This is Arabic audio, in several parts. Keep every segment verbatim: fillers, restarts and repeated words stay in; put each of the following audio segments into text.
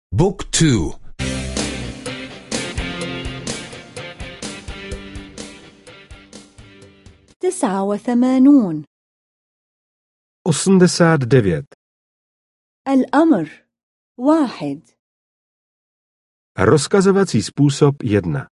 بوك تو. تسعة وثمانون. osmdesát devět. الأمر واحد. Rozkazovací způsob jedna.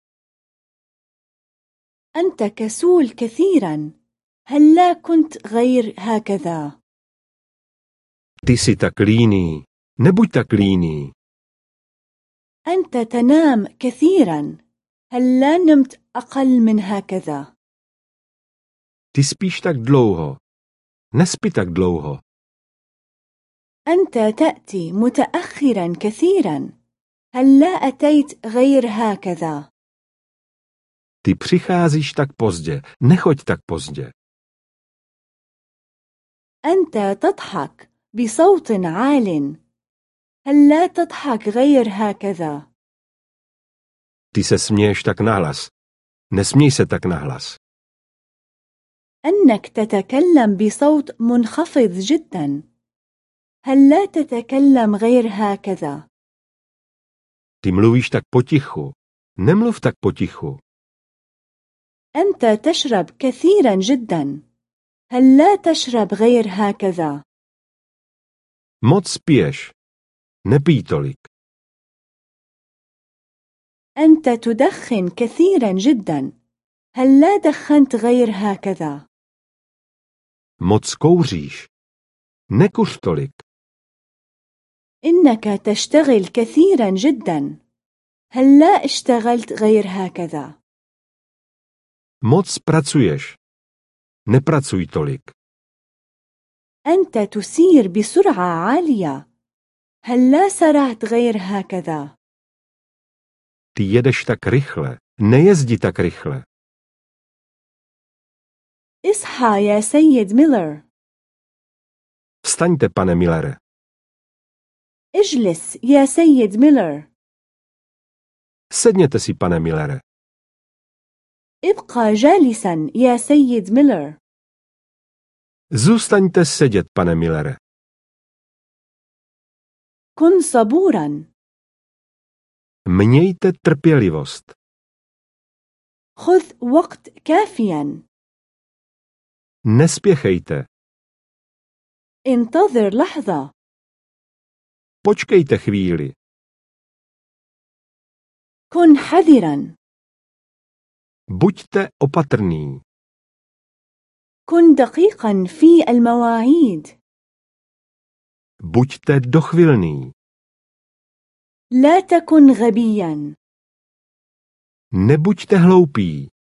أنت كسول كثيرا، هل لا كنت غير هكذا؟ Ty jsi tak líný, nebuď tak líný. أنت تنام كثيرا، هل لا نمت أقل من هكذا؟ Ty spíš tak dlouho, nespi tak dlouho. أنت تأتي متأخرا كثيرا، هل لا أتيت غير هكذا؟ Ty přicházíš tak pozdě, nechoď tak pozdě. أنت تضحك بصوت عال، هل لا تضحك غير هكذا؟ Ty se směješ tak nahlas, nesměj se tak nahlas. أنك تتكلم بصوت منخفض جدا، هل لا تتكلم غير هكذا؟ Ty mluvíš tak potichu, nemluv tak potichu. أنت تشرب كثيرا جدا، هل لا تشرب غير هكذا؟ Moc piješ, nepij tolik. أنت تدخن كثيرا جدا، هل لا دخنت غير هكذا؟ Moc kouříš, nekuř tolik. إنك تشتغل كثيرا جدا، هل لا اشتغلت غير هكذا؟ Moc pracuješ, nepracuj tolik. أنت تسير بسرعة عالية، هل لا سرعت غير هكذا؟ Ty jedeš tak rychle, nejezdi tak rychle. اصحى يا سيد ميلر. Vstaňte, pane Millere. اجلس يا سيد ميلر. Sedněte si, pane Millere. ابقى جالسا يا سيد ميلر. Zůstaňte sedět, pane Millere. كن صبورا. Mějte trpělivost. خذ وقت كافيا. Nespěchejte. انتظر لحظة. Počkejte chvíli. كن حذرا. Buďte opatrný. كن دقيقا في المواعيد. Buďte dochvilný. لا تكن غبيا. Nebuďte hloupí.